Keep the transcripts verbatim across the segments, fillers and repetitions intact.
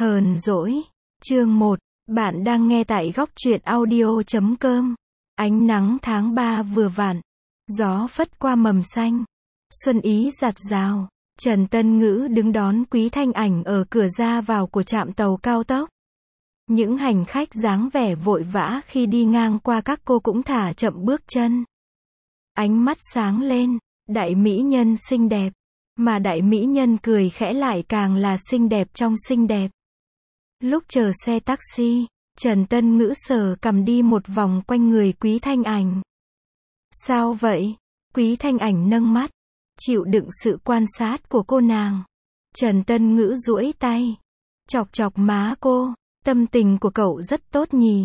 Hờn dỗi. Chương một. Bạn đang nghe tại góc truyện audio chấm com. Ánh nắng tháng ba vừa vặn. Gió phất qua mầm xanh. Xuân ý rạt rào. Trần Tân Ngữ đứng đón Quý Thanh Ảnh ở cửa ra vào của trạm tàu cao tốc. Những hành khách dáng vẻ vội vã khi đi ngang qua các cô cũng thả chậm bước chân. Ánh mắt sáng lên, đại mỹ nhân xinh đẹp. Mà đại mỹ nhân cười khẽ lại càng là xinh đẹp trong xinh đẹp. Lúc chờ xe taxi, Trần Tân Ngữ sờ cầm đi một vòng quanh người Quý Thanh Ảnh. Sao vậy? Quý Thanh Ảnh nâng mắt, chịu đựng sự quan sát của cô nàng. Trần Tân Ngữ duỗi tay, chọc chọc má cô. Tâm tình của cậu rất tốt nhỉ?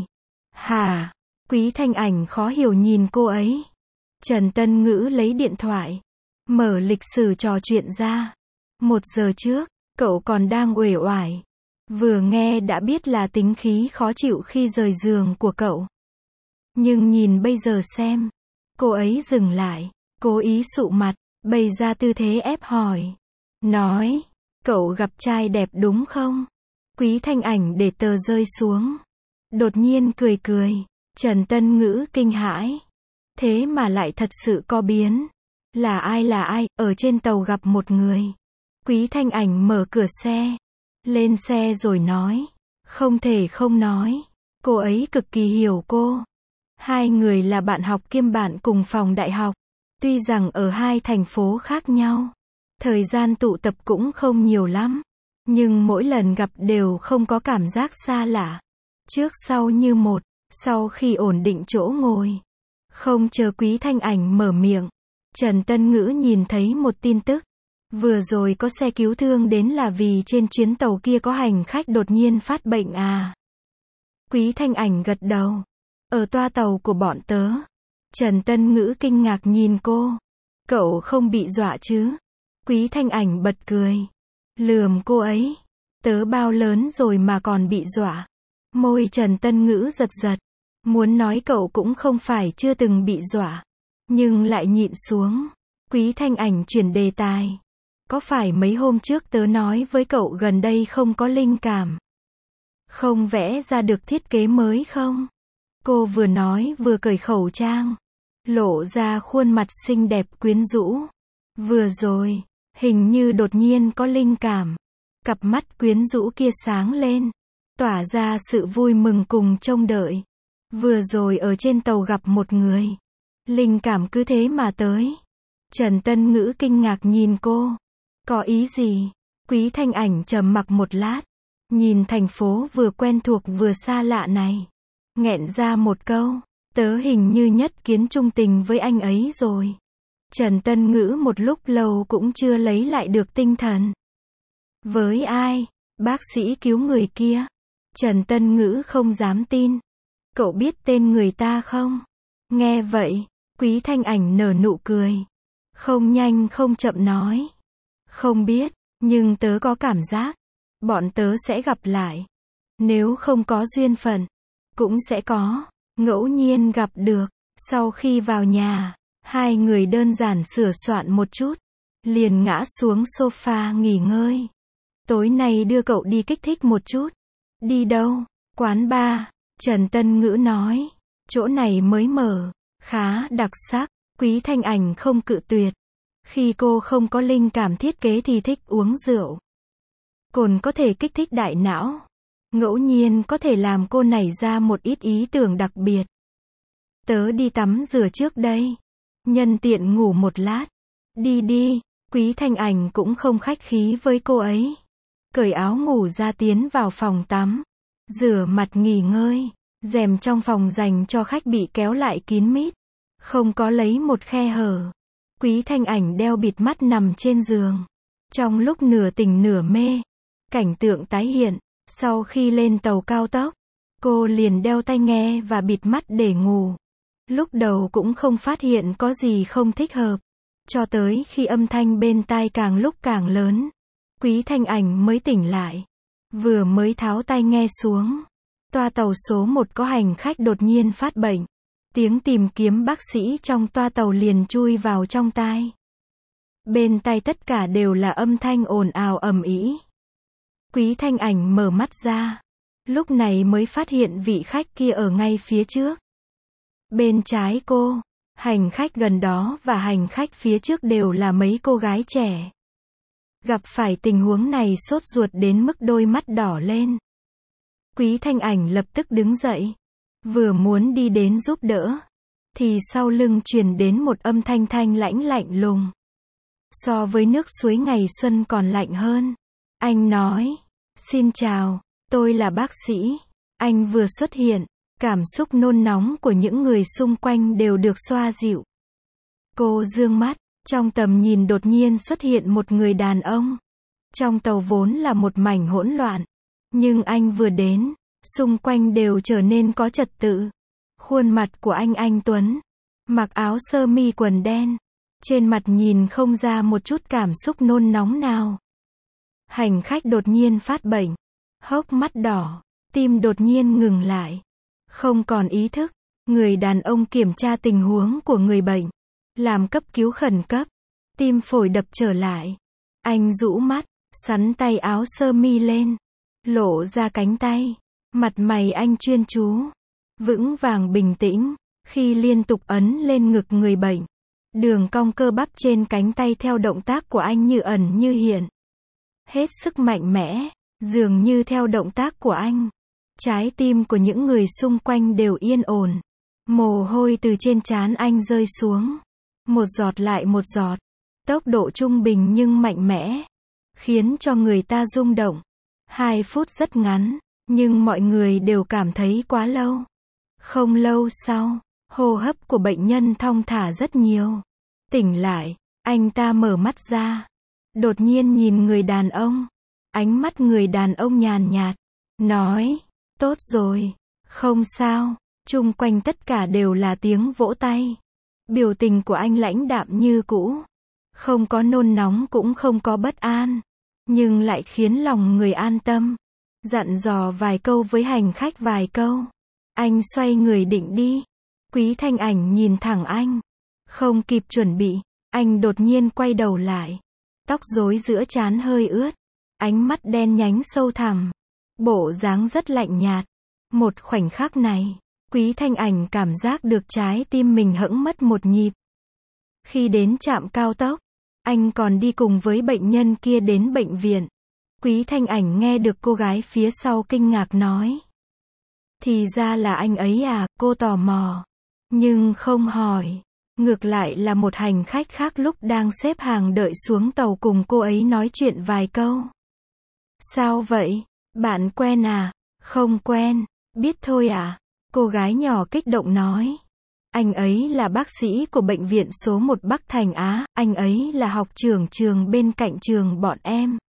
Hả? Quý Thanh Ảnh khó hiểu nhìn cô ấy. Trần Tân Ngữ lấy điện thoại, mở lịch sử trò chuyện ra. Một giờ trước, cậu còn đang uể oải. Vừa nghe đã biết là tính khí khó chịu khi rời giường của cậu. Nhưng nhìn bây giờ xem. Cô ấy dừng lại, cố ý sụ mặt, bày ra tư thế ép hỏi. Nói, cậu gặp trai đẹp đúng không? Quý Thanh Ảnh để tờ rơi xuống. Đột nhiên cười cười. Trần Tân Ngữ kinh hãi. Thế mà lại thật sự có biến. Là ai là ai, ở trên tàu gặp một người. Quý Thanh Ảnh mở cửa xe. Lên xe rồi nói. Không thể không nói. Cô ấy cực kỳ hiểu cô. Hai người là bạn học kiêm bạn cùng phòng đại học. Tuy rằng ở hai thành phố khác nhau. Thời gian tụ tập cũng không nhiều lắm. Nhưng mỗi lần gặp đều không có cảm giác xa lạ. Trước sau như một. Sau khi ổn định chỗ ngồi. Không chờ Quý Thanh Ảnh mở miệng. Trần Tân Ngữ nhìn thấy một tin tức. Vừa rồi có xe cứu thương đến là vì trên chuyến tàu kia có hành khách đột nhiên phát bệnh à? Quý Thanh Ảnh gật đầu. Ở toa tàu của bọn tớ. Trần Tân Ngữ kinh ngạc nhìn cô. Cậu không bị dọa chứ? Quý Thanh Ảnh bật cười. Lườm cô ấy. Tớ bao lớn rồi mà còn bị dọa. Môi Trần Tân Ngữ giật giật. Muốn nói cậu cũng không phải chưa từng bị dọa. Nhưng lại nhịn xuống. Quý Thanh Ảnh chuyển đề tài. Có phải mấy hôm trước tớ nói với cậu gần đây không có linh cảm? Không vẽ ra được thiết kế mới không? Cô vừa nói vừa cởi khẩu trang. Lộ ra khuôn mặt xinh đẹp quyến rũ. Vừa rồi, hình như đột nhiên có linh cảm. Cặp mắt quyến rũ kia sáng lên. Tỏa ra sự vui mừng cùng trông đợi. Vừa rồi ở trên tàu gặp một người. Linh cảm cứ thế mà tới. Trần Tân Ngữ kinh ngạc nhìn cô. Có ý gì? Quý Thanh Ảnh trầm mặc một lát. Nhìn thành phố vừa quen thuộc vừa xa lạ này. Nghẹn ra một câu. Tớ hình như nhất kiến trung tình với anh ấy rồi. Trần Tân Ngữ một lúc lâu cũng chưa lấy lại được tinh thần. Với ai? Bác sĩ cứu người kia. Trần Tân Ngữ không dám tin. Cậu biết tên người ta không? Nghe vậy, Quý Thanh Ảnh nở nụ cười. Không nhanh không chậm nói. Không biết, nhưng tớ có cảm giác. Bọn tớ sẽ gặp lại. Nếu không có duyên phận, cũng sẽ có. Ngẫu nhiên gặp được. Sau khi vào nhà, hai người đơn giản sửa soạn một chút. Liền ngã xuống sofa nghỉ ngơi. Tối nay đưa cậu đi kích thích một chút. Đi đâu? Quán bar. Trần Tân Ngữ nói. Chỗ này mới mở. Khá đặc sắc. Quý Thanh Ảnh không cự tuyệt. Khi cô không có linh cảm thiết kế thì thích uống rượu. Cồn có thể kích thích đại não. Ngẫu nhiên có thể làm cô nảy ra một ít ý tưởng đặc biệt. Tớ đi tắm rửa trước đây. Nhân tiện ngủ một lát. Đi đi. Quý Thanh Ảnh cũng không khách khí với cô ấy. Cởi áo ngủ ra tiến vào phòng tắm. Rửa mặt nghỉ ngơi. Rèm trong phòng dành cho khách bị kéo lại kín mít. Không có lấy một khe hở. Quý Thanh Ảnh đeo bịt mắt nằm trên giường. Trong lúc nửa tỉnh nửa mê. Cảnh tượng tái hiện. Sau khi lên tàu cao tốc, cô liền đeo tai nghe và bịt mắt để ngủ. Lúc đầu cũng không phát hiện có gì không thích hợp. Cho tới khi âm thanh bên tai càng lúc càng lớn. Quý Thanh Ảnh mới tỉnh lại. Vừa mới tháo tai nghe xuống. Toa tàu số một có hành khách đột nhiên phát bệnh. Tiếng tìm kiếm bác sĩ trong toa tàu liền chui vào trong tai. Bên tai tất cả đều là âm thanh ồn ào ầm ĩ. Quý Thanh Ảnh mở mắt ra. Lúc này mới phát hiện vị khách kia ở ngay phía trước. Bên trái cô, hành khách gần đó và hành khách phía trước đều là mấy cô gái trẻ. Gặp phải tình huống này sốt ruột đến mức đôi mắt đỏ lên. Quý Thanh Ảnh lập tức đứng dậy. Vừa muốn đi đến giúp đỡ. Thì sau lưng truyền đến một âm thanh thanh lãnh lạnh lùng. So với nước suối ngày xuân còn lạnh hơn. Anh nói, xin chào, tôi là bác sĩ. Anh vừa xuất hiện, cảm xúc nôn nóng của những người xung quanh đều được xoa dịu. Cô dương mắt, trong tầm nhìn đột nhiên xuất hiện một người đàn ông. Trong tàu vốn là một mảnh hỗn loạn. Nhưng anh vừa đến, xung quanh đều trở nên có trật tự. Khuôn mặt của anh anh tuấn, mặc áo sơ mi quần đen. Trên mặt nhìn không ra một chút cảm xúc nôn nóng nào. Hành khách đột nhiên phát bệnh. Hốc mắt đỏ, tim đột nhiên ngừng lại. Không còn ý thức. Người đàn ông kiểm tra tình huống của người bệnh. Làm cấp cứu khẩn cấp. Tim phổi đập trở lại. Anh rũ mắt, xắn tay áo sơ mi lên. Lộ ra cánh tay. Mặt mày anh chuyên chú. Vững vàng bình tĩnh. Khi liên tục ấn lên ngực người bệnh. Đường cong cơ bắp trên cánh tay theo động tác của anh như ẩn như hiện. Hết sức mạnh mẽ. Dường như theo động tác của anh. Trái tim của những người xung quanh đều yên ổn. Mồ hôi từ trên trán anh rơi xuống. Một giọt lại một giọt. Tốc độ trung bình nhưng mạnh mẽ. Khiến cho người ta rung động. Hai phút rất ngắn. Nhưng mọi người đều cảm thấy quá lâu. Không lâu sau, hô hấp của bệnh nhân thong thả rất nhiều. Tỉnh lại, anh ta mở mắt ra. Đột nhiên nhìn người đàn ông. Ánh mắt người đàn ông nhàn nhạt. Nói, tốt rồi, không sao. Chung quanh tất cả đều là tiếng vỗ tay. Biểu tình của anh lãnh đạm như cũ. Không có nôn nóng cũng không có bất an. Nhưng lại khiến lòng người an tâm. Dặn dò vài câu với hành khách vài câu. Anh xoay người định đi. Quý Thanh Ảnh nhìn thẳng anh. Không kịp chuẩn bị, anh đột nhiên quay đầu lại. Tóc rối giữa trán hơi ướt. Ánh mắt đen nhánh sâu thẳm. Bộ dáng rất lạnh nhạt. Một khoảnh khắc này, Quý Thanh Ảnh cảm giác được trái tim mình hẫng mất một nhịp. Khi đến trạm cao tốc, anh còn đi cùng với bệnh nhân kia đến bệnh viện. Quý Thanh Ảnh nghe được cô gái phía sau kinh ngạc nói. Thì ra là anh ấy à, cô tò mò. Nhưng không hỏi. Ngược lại là một hành khách khác lúc đang xếp hàng đợi xuống tàu cùng cô ấy nói chuyện vài câu. Sao vậy? Bạn quen à? Không quen. Biết thôi à? Cô gái nhỏ kích động nói. Anh ấy là bác sĩ của bệnh viện số một Bắc Thành Á. Anh ấy là học trưởng trường bên cạnh trường bọn em.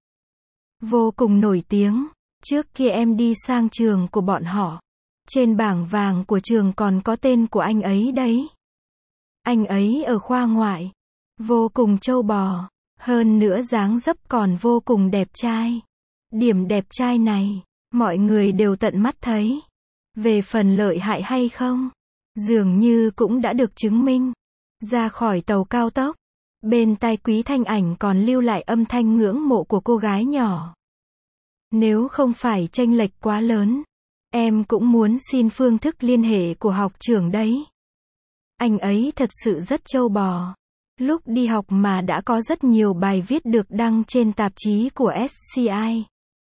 Vô cùng nổi tiếng. Trước kia em đi sang trường của bọn họ. Trên bảng vàng của trường còn có tên của anh ấy đấy. Anh ấy ở khoa ngoại. Vô cùng trâu bò. Hơn nữa dáng dấp còn vô cùng đẹp trai. Điểm đẹp trai này, mọi người đều tận mắt thấy. Về phần lợi hại hay không, dường như cũng đã được chứng minh. Ra khỏi tàu cao tốc, bên tai Quý Thanh Ảnh còn lưu lại âm thanh ngưỡng mộ của cô gái nhỏ. Nếu không phải chênh lệch quá lớn, em cũng muốn xin phương thức liên hệ của học trưởng đấy. Anh ấy thật sự rất trâu bò. Lúc đi học mà đã có rất nhiều bài viết được đăng trên tạp chí của ét xê i.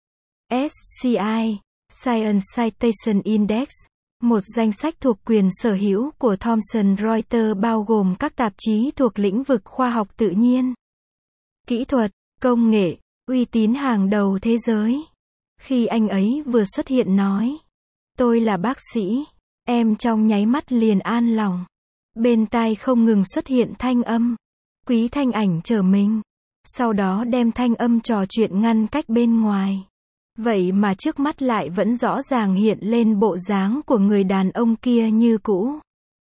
ét xê i, Science Citation Index, một danh sách thuộc quyền sở hữu của Thomson Reuters bao gồm các tạp chí thuộc lĩnh vực khoa học tự nhiên, kỹ thuật, công nghệ, uy tín hàng đầu thế giới. Khi anh ấy vừa xuất hiện nói, tôi là bác sĩ, em trong nháy mắt liền an lòng. Bên tai không ngừng xuất hiện thanh âm. Quý Thanh Ảnh chờ mình. Sau đó đem thanh âm trò chuyện ngăn cách bên ngoài. Vậy mà trước mắt lại vẫn rõ ràng hiện lên bộ dáng của người đàn ông kia như cũ.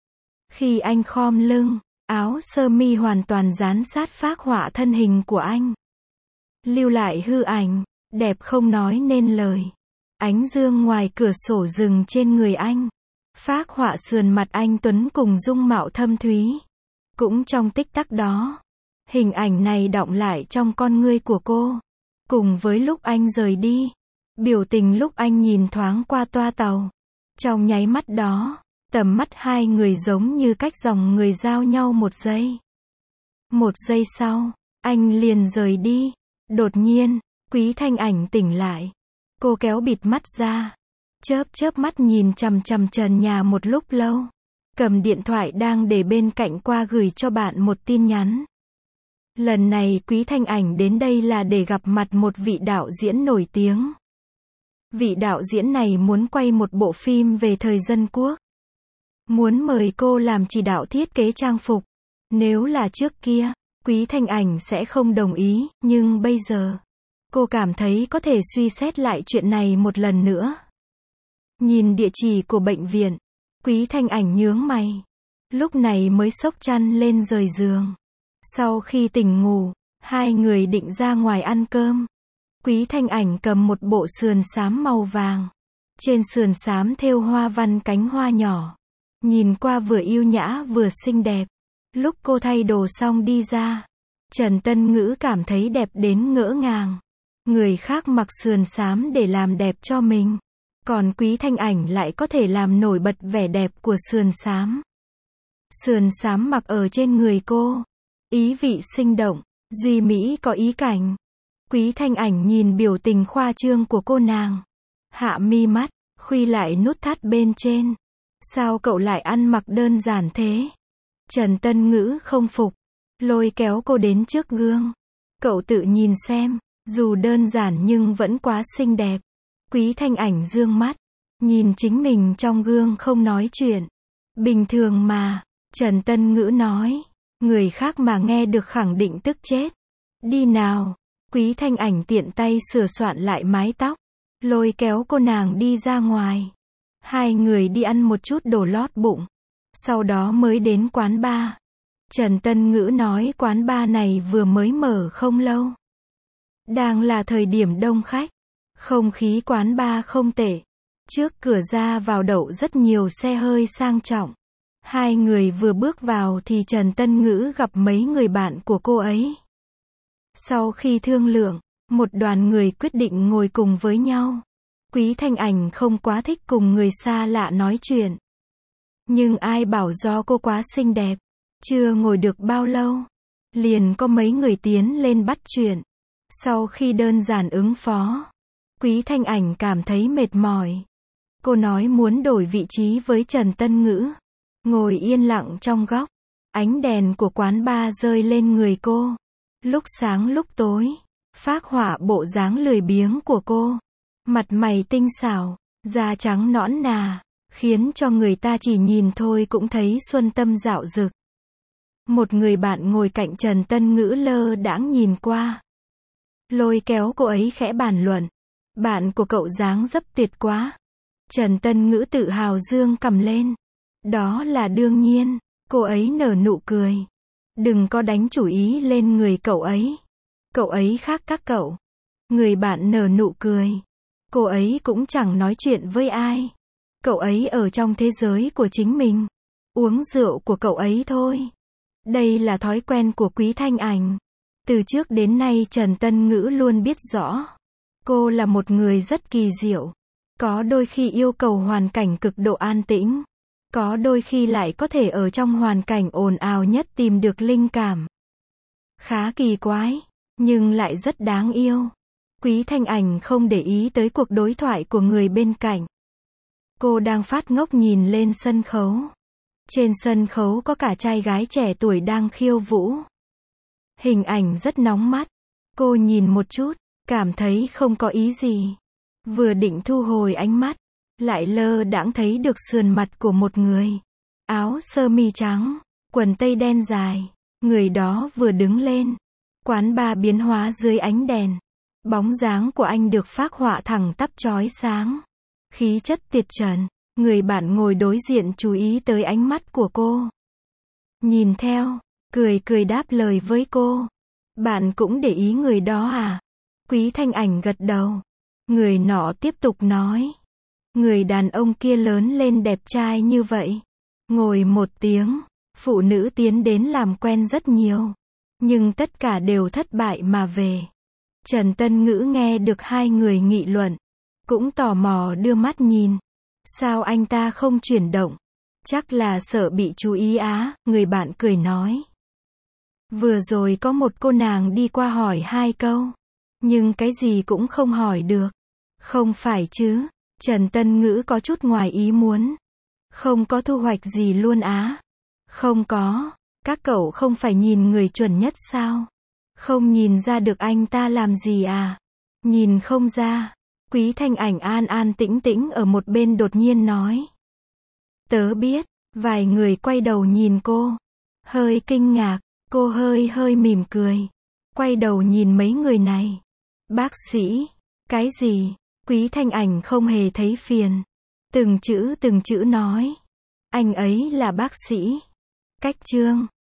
Khi anh khom lưng, áo sơ mi hoàn toàn dán sát phác họa thân hình của anh. Lưu lại hư ảnh, đẹp không nói nên lời. Ánh dương ngoài cửa sổ rừng trên người anh. Phác họa sườn mặt anh tuấn cùng dung mạo thâm thúy. Cũng trong tích tắc đó, hình ảnh này đọng lại trong con ngươi của cô. Cùng với lúc anh rời đi, Biểu tình lúc anh nhìn thoáng qua toa tàu. Trong nháy mắt đó, tầm mắt hai người giống như cách dòng người giao nhau một giây. Một giây sau, anh liền rời đi. Đột nhiên, Quý Thanh Ảnh tỉnh lại. Cô kéo bịt mắt ra, chớp chớp mắt nhìn chằm chằm trần nhà một lúc lâu. Cầm điện thoại đang để bên cạnh qua gửi cho bạn một tin nhắn. Lần này Quý Thanh Ảnh đến đây là để gặp mặt một vị đạo diễn nổi tiếng. Vị đạo diễn này muốn quay một bộ phim về thời dân quốc. Muốn mời cô làm chỉ đạo thiết kế trang phục. Nếu là trước kia, Quý Thanh Ảnh sẽ không đồng ý, nhưng bây giờ, cô cảm thấy có thể suy xét lại chuyện này một lần nữa. Nhìn địa chỉ của bệnh viện, Quý Thanh Ảnh nhướng mày. Lúc này mới xốc chăn lên rời giường. Sau khi tỉnh ngủ, hai người định ra ngoài ăn cơm. Quý Thanh Ảnh cầm một bộ sườn xám màu vàng. Trên sườn xám thêu hoa văn cánh hoa nhỏ. Nhìn qua vừa yêu nhã vừa xinh đẹp. Lúc cô thay đồ xong đi ra, Trần Tân Ngữ cảm thấy đẹp đến ngỡ ngàng. Người khác mặc sườn xám để làm đẹp cho mình. Còn Quý Thanh Ảnh lại có thể làm nổi bật vẻ đẹp của sườn xám. Sườn xám mặc ở trên người cô, ý vị sinh động, duy mỹ có ý cảnh. Quý Thanh Ảnh nhìn biểu tình khoa trương của cô nàng. Hạ mi mắt, khuy lại nút thắt bên trên. Sao cậu lại ăn mặc đơn giản thế? Trần Tân Ngữ không phục, lôi kéo cô đến trước gương. Cậu tự nhìn xem, dù đơn giản nhưng vẫn quá xinh đẹp. Quý Thanh Ảnh dương mắt, nhìn chính mình trong gương không nói chuyện. Bình thường mà, Trần Tân Ngữ nói. Người khác mà nghe được khẳng định tức chết. Đi nào. Quý Thanh Ảnh tiện tay sửa soạn lại mái tóc, lôi kéo cô nàng đi ra ngoài. Hai người đi ăn một chút đồ lót bụng, sau đó mới đến quán bar. Trần Tân Ngữ nói quán bar này vừa mới mở không lâu. Đang là thời điểm đông khách, không khí quán bar không tệ. Trước cửa ra vào đậu rất nhiều xe hơi sang trọng. Hai người vừa bước vào thì Trần Tân Ngữ gặp mấy người bạn của cô ấy. Sau khi thương lượng, một đoàn người quyết định ngồi cùng với nhau. Quý Thanh Ảnh không quá thích cùng người xa lạ nói chuyện. Nhưng ai bảo do cô quá xinh đẹp. Chưa ngồi được bao lâu, liền có mấy người tiến lên bắt chuyện. Sau khi đơn giản ứng phó, Quý Thanh Ảnh cảm thấy mệt mỏi. Cô nói muốn đổi vị trí với Trần Tân Ngữ. Ngồi yên lặng trong góc. Ánh đèn của quán bar rơi lên người cô. Lúc sáng lúc tối, phác họa bộ dáng lười biếng của cô. Mặt mày tinh xảo, da trắng nõn nà, khiến cho người ta chỉ nhìn thôi cũng thấy xuân tâm dạo dực. Một người bạn ngồi cạnh Trần Tân Ngữ lơ đãng nhìn qua. Lôi kéo cô ấy khẽ bàn luận. Bạn của cậu dáng dấp tuyệt quá. Trần Tân Ngữ tự hào dương cầm lên. Đó là đương nhiên, cô ấy nở nụ cười. Đừng có đánh chủ ý lên người cậu ấy. Cậu ấy khác các cậu. Người bạn nở nụ cười. Cô ấy cũng chẳng nói chuyện với ai. Cậu ấy ở trong thế giới của chính mình. Uống rượu của cậu ấy thôi. Đây là thói quen của Quý Thanh Ảnh. Từ trước đến nay Trần Tân Ngữ luôn biết rõ. Cô là một người rất kỳ diệu. Có đôi khi yêu cầu hoàn cảnh cực độ an tĩnh. Có đôi khi lại có thể ở trong hoàn cảnh ồn ào nhất tìm được linh cảm. Khá kỳ quái, nhưng lại rất đáng yêu. Quý Thanh Ảnh không để ý tới cuộc đối thoại của người bên cạnh. Cô đang phát ngốc nhìn lên sân khấu. Trên sân khấu có cả trai gái trẻ tuổi đang khiêu vũ. Hình ảnh rất nóng mắt. Cô nhìn một chút, cảm thấy không có ý gì. Vừa định thu hồi ánh mắt, lại lơ đãng thấy được sườn mặt của một người. Áo sơ mi trắng, quần tây đen dài. Người đó vừa đứng lên. Quán bar biến hóa dưới ánh đèn. Bóng dáng của anh được phác họa thẳng tắp chói sáng. Khí chất tuyệt trần. Người bạn ngồi đối diện chú ý tới ánh mắt của cô. Nhìn theo, cười cười đáp lời với cô. Bạn cũng để ý người đó à? Quý Thanh Ảnh gật đầu. Người nọ tiếp tục nói. Người đàn ông kia lớn lên đẹp trai như vậy. Ngồi một tiếng, phụ nữ tiến đến làm quen rất nhiều. Nhưng tất cả đều thất bại mà về. Trần Tân Ngữ nghe được hai người nghị luận. cũng tò mò đưa mắt nhìn. Sao anh ta không chuyển động? Chắc là sợ bị chú ý á, người bạn cười nói. Vừa rồi có một cô nàng đi qua hỏi hai câu. Nhưng cái gì cũng không hỏi được. Không phải chứ? Trần Tân Ngữ có chút ngoài ý muốn. Không có thu hoạch gì luôn á. Không có. Các cậu không phải nhìn người chuẩn nhất sao? Không nhìn ra được anh ta làm gì à? Nhìn không ra. Quý Thanh Ảnh an an tĩnh tĩnh ở một bên đột nhiên nói. Tớ biết. Vài người quay đầu nhìn cô. Hơi kinh ngạc. Cô hơi hơi mỉm cười. Quay đầu nhìn mấy người này. Bác sĩ. Cái gì? Quý Thanh Ảnh không hề thấy phiền. Từng chữ từng chữ nói. Anh ấy là bác sĩ. Cách chương.